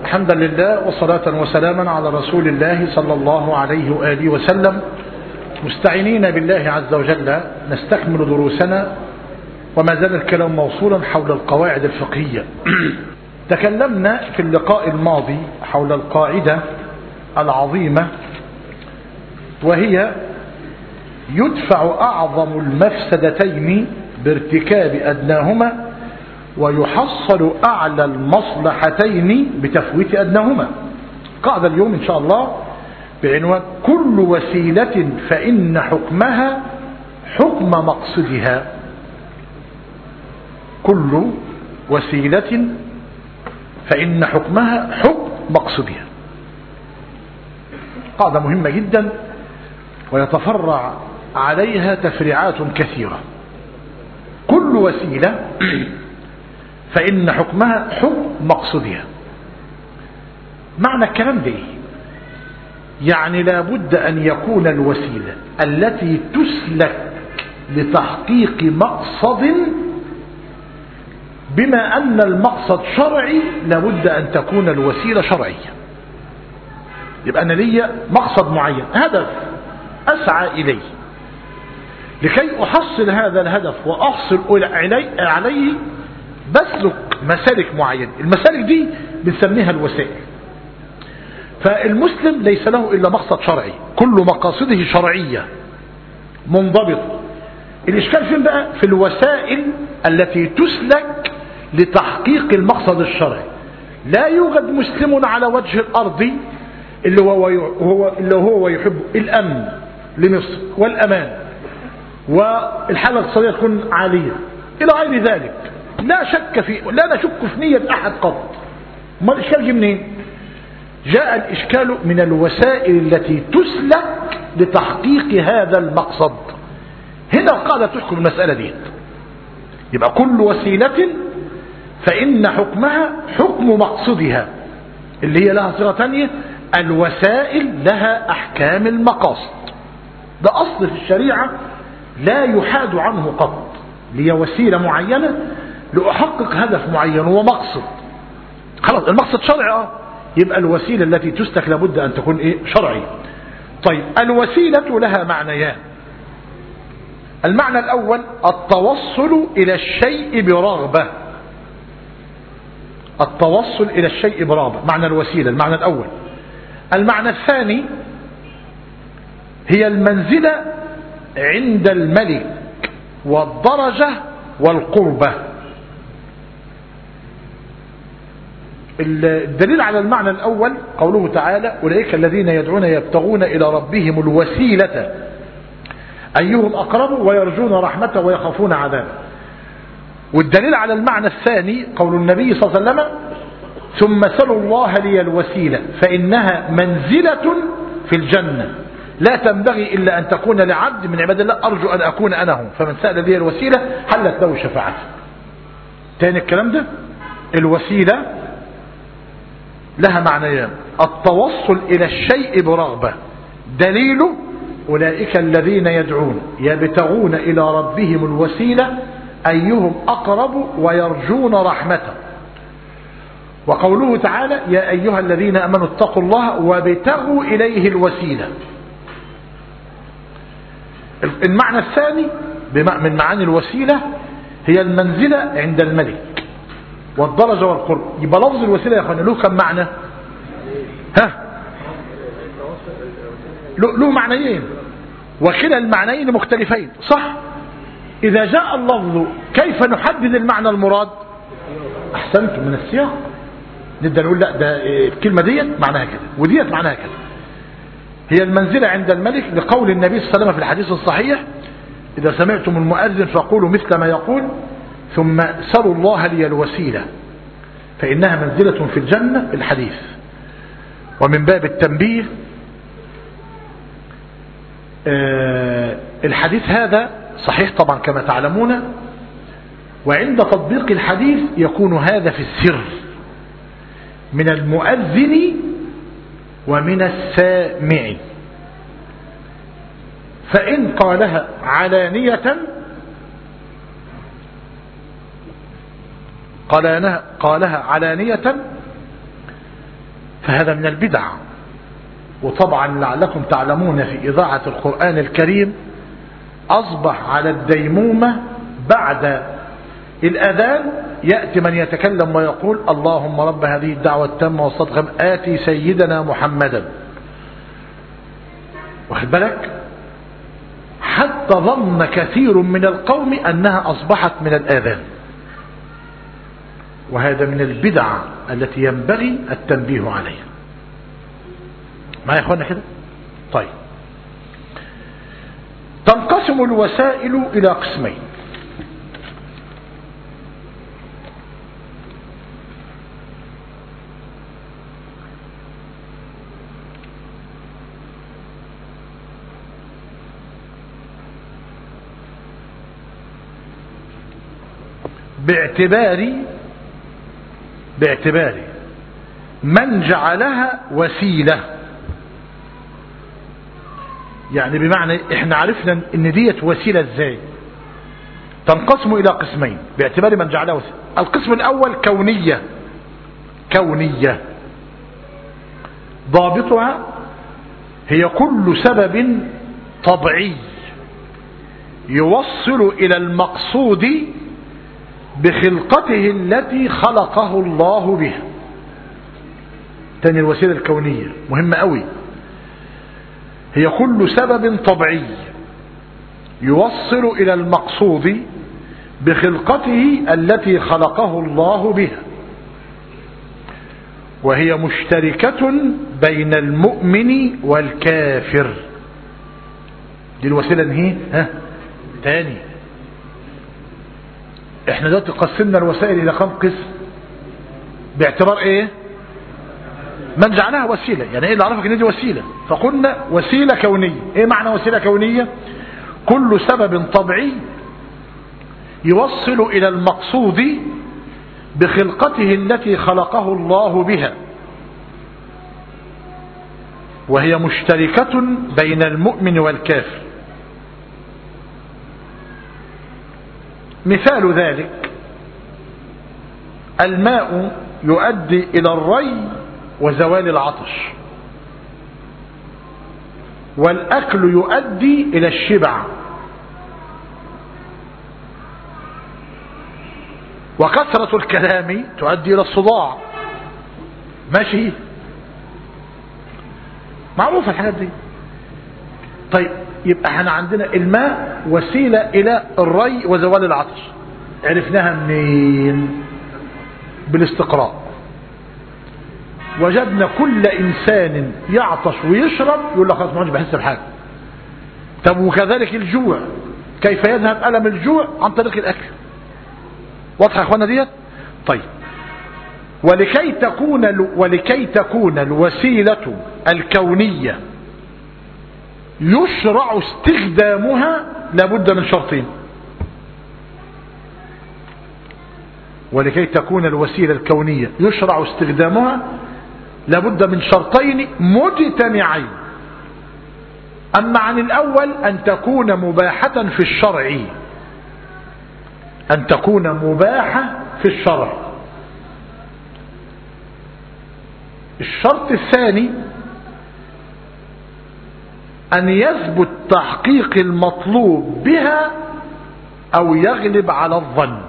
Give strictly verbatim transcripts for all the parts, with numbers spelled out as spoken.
الحمد لله وصلاة وسلاما على رسول الله صلى الله عليه وآله وسلم، مستعينين بالله عز وجل نستكمل دروسنا، وما زال الكلام موصولا حول القواعد الفقهية. تكلمنا في اللقاء الماضي حول القاعدة العظيمة، وهي يدفع أعظم المفسدتين بارتكاب أدناهما، ويحصل أعلى المصلحتين بتفويت أدناهما. قاعدة اليوم إن شاء الله بعنوان كل وسيلة فإن حكمها حكم مقصدها. كل وسيلة فإن حكمها حكم مقصدها. قاعدة مهمة جدا ويتفرع عليها تفريعات كثيرة. كل وسيلة فإن حكمها حكم مقصدها. معنى الكلام ده يعني لابد أن يكون الوسيلة التي تسلك لتحقيق مقصد، بما أن المقصد شرعي لابد أن تكون الوسيلة شرعية. يبقى أنا لي مقصد معين، هدف أسعى إليه، لكي أحصل هذا الهدف وأحصل عليه بسلك مسالك معينة. المسالك دي بنسميها الوسائل. فالمسلم ليس له إلا مقصد شرعي، كل مقاصده شرعية منضبطة. الإشكال فين بقى؟ في الوسائل التي تسلك لتحقيق المقصد الشرعي. لا يوجد مسلم على وجه الأرض اللي هو, هو, اللي هو يحب الأمن لمصر والأمان والحالة الاقتصادية تكون عالية إلى غير ذلك. لا شك في لا نشك في نية أحد قط. ما الإشكال جه منين؟ جاء الإشكال من الوسائل التي تسلك لتحقيق هذا المقصد. هنا القاعدة تحكم المسألة دي. يبقى كل وسيلة فإن حكمها حكم مقصدها، اللي هي لها صيغة ثانية، الوسائل لها أحكام المقاصد. ده أصل في الشريعة لا يحاد عنه قط. لي وسيلة معينة لأحقق هدف معين ومقصد، خلاص المقصد شرعي، اه يبقى الوسيلة التي تسلك لابد أن تكون إيه؟ شرعية. طيب الوسيلة لها معنيان. المعنى الأول التوصل إلى الشيء برغبة. التوصل إلى الشيء برغبة معنى الوسيلة، المعنى الأول. المعنى الثاني هي المنزلة عند الملك والدرجة والقربة. الدليل على المعنى الأول قوله تعالى أولئك الذين يدعون يبتغون إلى ربهم الوسيلة أيهم أقرب ويرجون رحمته ويخافون عذابه. والدليل على المعنى الثاني قول النبي صلى الله عليه وسلم ثم سلوا الله لي الوسيلة فإنها منزلة في الجنة لا تنبغي إلا أن تكون لعبد من عباد الله أرجو أن أكون أنا هم، فمن سأل لي الوسيلة حلت له شفاعته. تاني الكلام ده، الوسيلة لها معنيان. التوصل إلى الشيء برغبة، دليله أولئك الذين يدعون يبتغون إلى ربهم الوسيلة أيهم أقرب ويرجون رحمته. وقوله تعالى يا أيها الذين أمنوا اتقوا الله وابتغوا إليه الوسيلة. المعنى الثاني من معاني الوسيلة هي المنزلة عند الملك والدرجة والقرب. يبقى لفظ الوسيلة يا أخوانا له كم معنى؟ ها؟ له معنيين، وكلا المعنيين مختلفين، صح؟ إذا جاء اللفظ كيف نحدد المعنى المراد؟ أحسنت، من السياق نبدأ نقول لا ده الكلمة ديت معناها كده وديت معناها كده. هي المنزلة عند الملك لقول النبي صلى الله عليه وسلم في الحديث الصحيح إذا سمعتم المؤذن فقولوا مثل ما يقول ثم سلوا الله لي الوسيلة فإنها منزلة في الجنة، الحديث. ومن باب التنبيه آه الحديث هذا صحيح طبعا كما تعلمون، وعند تطبيق الحديث يكون هذا في السر من المؤذن ومن السامع. فإن قالها علانية قالها علانية فهذا من البدع. وطبعا لعلكم تعلمون في إذاعة القرآن الكريم أصبح على الديمومة بعد الأذان يأتي من يتكلم ويقول اللهم رب هذه الدعوة التامة والصدقة آتي سيدنا محمدا. واخد بالك؟ حتى ظن كثير من القوم أنها أصبحت من الآذان، وهذا من البدع التي ينبغي التنبيه عليها. معايا يا اخوانا كده؟ طيب، تنقسم الوسائل إلى قسمين. باعتبار باعتبار من جعلها وسيلة. يعني بمعنى احنا عرفنا ان ديت وسيلة ازاي. تنقسم الى قسمين باعتبار من جعلها وسيلة. القسم الاول كونية. كونية ضابطها هي كل سبب طبيعي يوصل الى المقصود بخلقته التي خلقه الله بها. تاني الوسيلة الكونية مهمة قوي، هي كل سبب طبيعي يوصل إلى المقصود بخلقته التي خلقه الله بها، وهي مشتركة بين المؤمن والكافر. دي الوسيلة نهي ها تاني. احنا دلوقتي قسمنا الوسائل الى كم قسم باعتبار ايه؟ من جعلها وسيلة. يعني ايه اللي عرفك ان دي وسيلة؟ فقلنا وسيلة كونية. ايه معنى وسيلة كونية؟ كل سبب طبيعي يوصل الى المقصود بخلقته التي خلقه الله بها، وهي مشتركة بين المؤمن والكافر. مثال ذلك الماء يؤدي إلى الري وزوال العطش، والأكل يؤدي إلى الشبع، وكثرة الكلام تؤدي إلى الصداع. ماشي، معروفة الحاجات دي. طيب، يبقى احنا عندنا الماء وسيلة الى الري وزوال العطش. عرفناها منين؟ بالاستقراء. وجدنا كل انسان يعطش ويشرب يقول لك خلاص ما عادش بحس بحاجه. طب وكذلك الجوع، كيف يذهب ألم الجوع؟ عن طريق الاكل. واضحه يا اخوانا ديت؟ طيب، ولكي تكون ولكي تكون الوسيلة الكونية يشرع استخدامها لابد من شرطين. ولكي تكون الوسيلة الكونية يشرع استخدامها لابد من شرطين مجتمعين. أما عن الأول أن تكون مباحة في الشرع، أن تكون مباحة في الشرع. الشرط الثاني أن يثبت تحقيق المطلوب بها أو يغلب على الظن.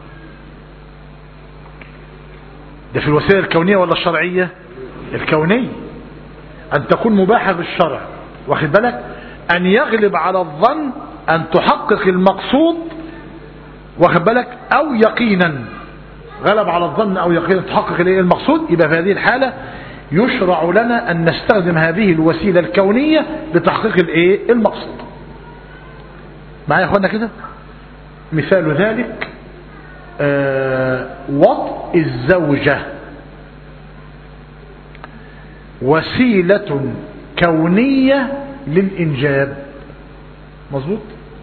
ده في الوسيلة الكونية ولا الشرعية؟ الكونية. أن تكون مباحة بالشرع، واخد بالك؟ أن يغلب على الظن، أن تحقق المقصود، واخد بالك؟ أو يقينا. غلب على الظن أو يقينا تحقق المقصود، يبقى في هذه الحالة يشرع لنا أن نستخدم هذه الوسيلة الكونية لتحقيق الايه؟ المقصود. معايا يا اخوانا كده؟ مثال ذلك آه وطء الزوجة، وسيلة كونية للإنجاب. مظبوط؟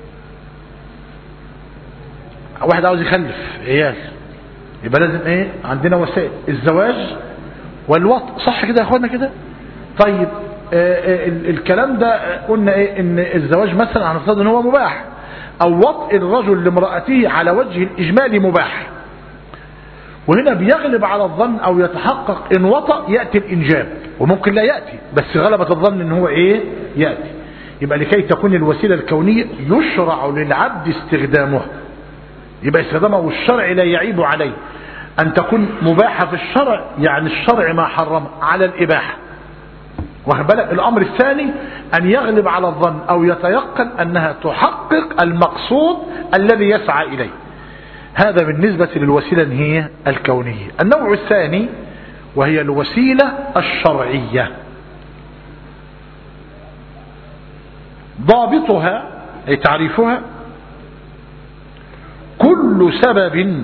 واحد عاوز يخلف عيال، يبقى لازم ايه؟ عندنا وسائل، الزواج والوطء. صح كده يا اخوانا كده؟ طيب، آآ آآ الكلام ده قلنا ايه؟ ان الزواج مثلا هنفترض ان هو مباح، او وطء الرجل لامرأته على وجه الاجمالي مباح. وهنا بيغلب على الظن او يتحقق ان وطأ يأتي الانجاب، وممكن لا يأتي بس غلبة الظن ان هو ايه يأتي. يبقى لكي تكون الوسيلة الكونية يشرع للعبد استخدامها، يبقى استخدامها والشرع لا يعيب عليه. ان تكون مباحة في الشرع يعني الشرع ما حرم على الاباحة، واخد بالك. الامر الثاني ان يغلب على الظن او يتيقن انها تحقق المقصود الذي يسعى اليه. هذا بالنسبة للوسيلة هي الكونية. النوع الثاني وهي الوسيلة الشرعية، ضابطها أي تعريفها كل سبب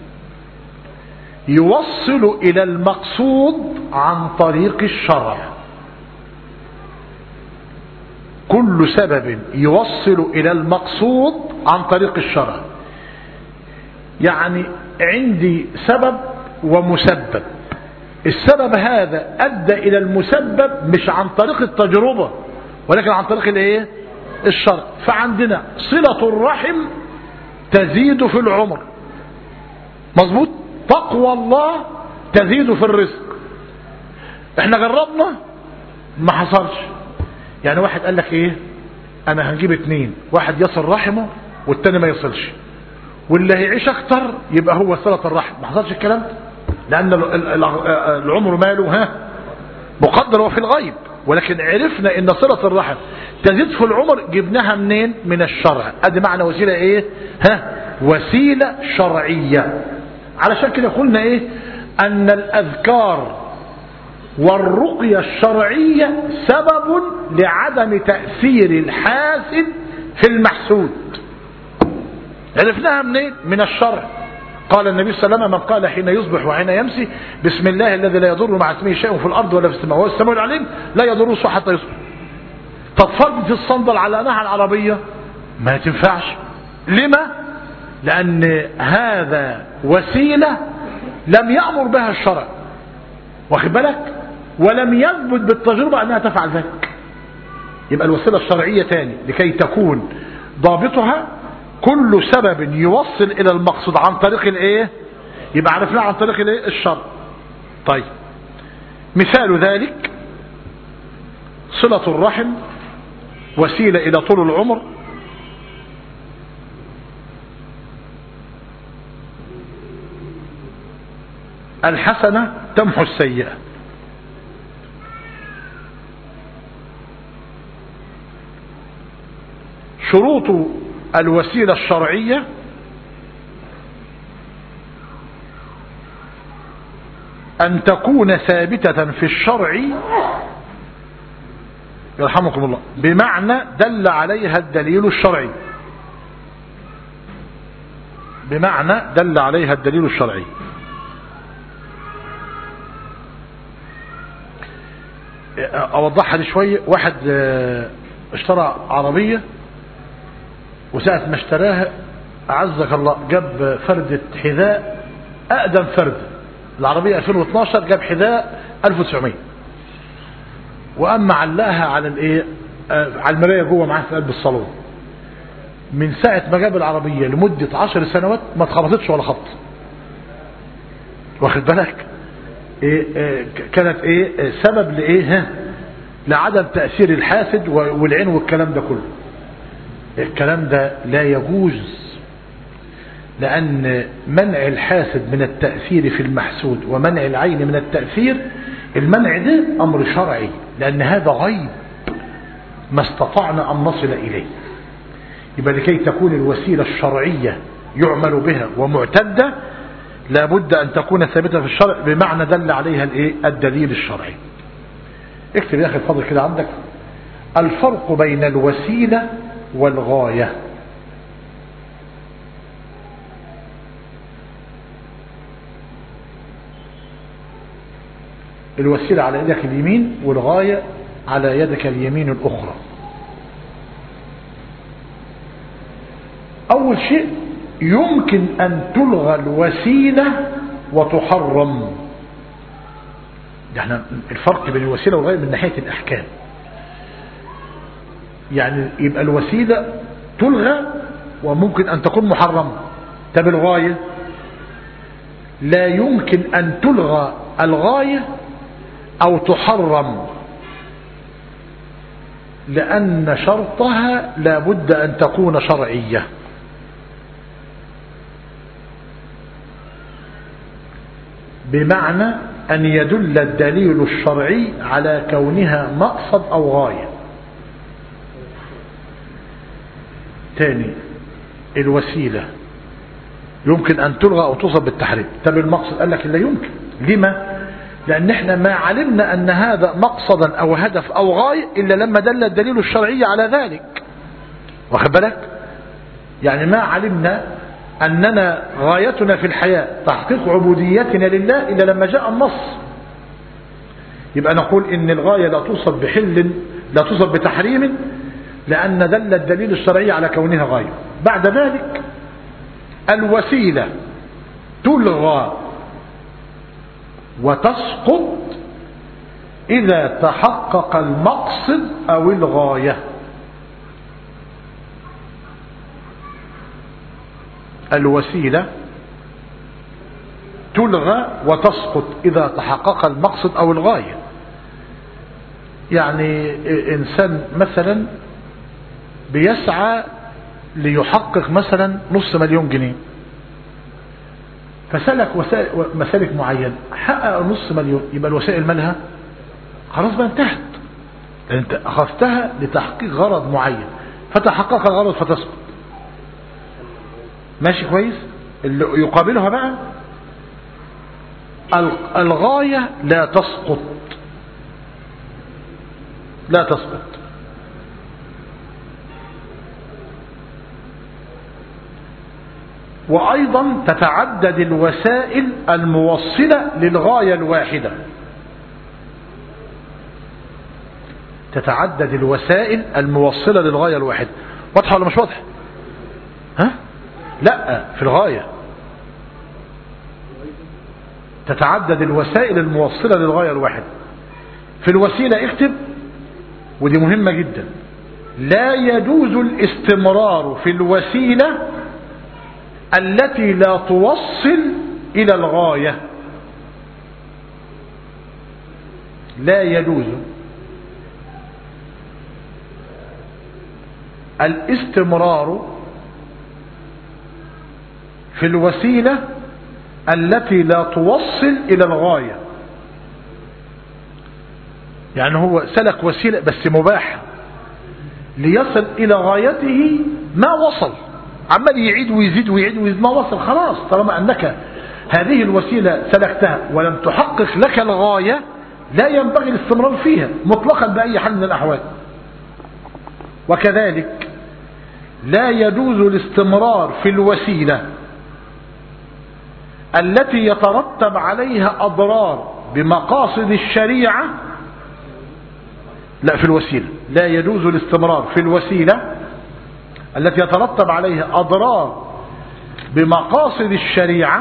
يوصل إلى المقصود عن طريق الشرع. كل سبب يوصل إلى المقصود عن طريق الشرع، يعني عندي سبب ومسبب، السبب هذا أدى إلى المسبب مش عن طريق التجربة ولكن عن طريق الايه الشرع. فعندنا صلة الرحم تزيد في العمر، مظبوط. تقوى الله تزيد في الرزق. احنا جربنا ما حصلش. يعني واحد قال لك ايه، انا هنجيب اتنين، واحد يصل رحمه والتاني ما يصلش، واللي هيعيش اكتر يبقى هو صلة الرحم. ما حصلش الكلام ده، لان العمر ماله ها مقدر وفي الغيب، ولكن عرفنا ان صلة الرحم تزيد في العمر جبناها منين؟ من الشرع. ادي معنى وسيلة ايه ها وسيلة شرعية. علشان كده قلنا ايه ان الاذكار والرقية الشرعية سبب لعدم تأثير الحاسد في المحسود. عرفناها منين؟ من الشرع. قال النبي صلى الله عليه وسلم من قال حين يصبح وحين يمسي بسم الله الذي لا يضر مع اسمه شيء في الارض ولا في السماء وهو السميع العليم لا يضره شيء حتى يصبح. تتفرج في الصندل على انها العربية ما تنفعش. لما؟ لان هذا وسيلة لم يأمر بها الشرع، واخد بالك، ولم يثبت بالتجربة انها تفعل ذلك. يبقى الوسيلة الشرعية تاني لكي تكون ضابطها كل سبب يوصل الى المقصود عن طريق الايه، يبقى عرفناه عن طريق الايه الشرع. طيب مثال ذلك صلة الرحم وسيلة الى طول العمر، الحسنة تمحو السيئة. شروط الوسيلة الشرعية أن تكون ثابتة في الشرع يرحمكم الله بمعنى دل عليها الدليل الشرعي، بمعنى دل عليها الدليل الشرعي. أوضحها دي شوية. واحد اشترى عربية وساعة ما اشتراها أعزك الله جاب فردة حذاء أقدم فردة، العربية ألفين واثناشر، جاب حذاء ألف وتسعمية، وأما علقها على الايه على المراية جوه معاه في قلب الصالون. من ساعة ما جاب العربية لمدة عشر سنوات ما اتخبطتش ولا خبط، واخد بالك. إيه إيه كانت ايه سبب لايه ها لعدم تأثير الحاسد والعين والكلام ده كله. الكلام ده لا يجوز، لأن منع الحاسد من التأثير في المحسود ومنع العين من التأثير، المنع ده أمر شرعي، لأن هذا غيب ما استطعنا أن نصل إليه. يبقى لكي تكون الوسيلة الشرعية يعمل بها ومعتدة لابد أن تكون ثابتة في الشرع بمعنى دل عليها الايه الدليل الشرعي. اكتب يا أخي الفضل كده عندك الفرق بين الوسيلة والغاية. الوسيلة على يدك اليمين والغاية على يدك اليمين الأخرى. أول شيء يمكن أن تلغى الوسيلة وتحرم. يعني الفرق بين الوسيلة والغاية من ناحية الأحكام، يعني يبقى الوسيلة تلغى وممكن أن تكون محرمة. طب الغاية لا يمكن أن تلغى الغاية أو تحرم، لأن شرطها لا بد أن تكون شرعية. بمعنى أن يدل الدليل الشرعي على كونها مقصد أو غاية. تاني، الوسيلة يمكن أن تلغى أو توصف بالتحريم. طب المقصد قال لك لا يمكن. لما؟ لأن احنا ما علمنا أن هذا مقصدا أو هدف أو غاية إلا لما دل الدليل الشرعي على ذلك. واخد بالك؟ يعني ما علمنا أننا غايتنا في الحياة تحقيق عبوديتنا لله إلا لما جاء النص. يبقى نقول إن الغاية لا توصف بحل، لا توصف بتحريم، لأن دل الدليل الشرعي على كونها غاية. بعد ذلك الوسيلة تلغى وتسقط إذا تحقق المقصد أو الغاية. الوسيلة تلغى وتسقط إذا تحقق المقصد أو الغاية. يعني إنسان مثلا بيسعى ليحقق مثلا نص مليون جنيه، فسلك مسالك معين حقق نص مليون، يبقى الوسائل مالها خلاص بقى انتهت، انت اخذتها لتحقيق غرض معين فتحقق الغرض فتسقط. ماشي كويس؟ اللي يقابلها بقى الغاية لا تسقط، لا تسقط. وأيضا تتعدد الوسائل الموصلة للغاية الواحدة. تتعدد الوسائل الموصلة للغاية الواحدة. واضحة ولا مش واضحة؟ ها؟ لا، في الغاية تتعدد الوسائل الموصلة للغاية الواحدة. في الوسيلة اكتب، ودي مهمة جدا، لا يجوز الاستمرار في الوسيلة التي لا توصل إلى الغاية. لا يجوز الاستمرار في الوسيلة التي لا توصل إلى الغاية. يعني هو سلك وسيلة بس مباحة ليصل إلى غايته، ما وصل، عمال يعيد ويزيد ويعيد ويزيد، ما وصل. خلاص، طالما أنك هذه الوسيلة سلكتها ولم تحقق لك الغاية لا ينبغي الاستمرار فيها مطلقا بأي حال من الأحوال. وكذلك لا يجوز الاستمرار في الوسيلة التي يترتب عليها أضرار بمقاصد الشريعة. لا، في الوسيلة لا يجوز الاستمرار في الوسيلة التي يترتب عليها أضرار بمقاصد الشريعة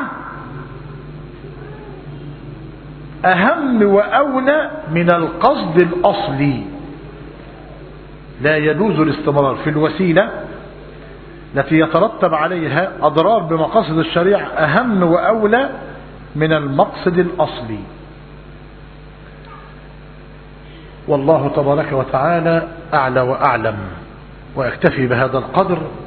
أهم وأولى من القصد الأصلي. لا يجوز الاستمرار في الوسيلة التي يترتب عليها أضرار بمقاصد الشريعة أهم وأولى من المقصد الأصلي. والله تبارك وتعالى أعلى وأعلم، وأكتفي بهذا القدر.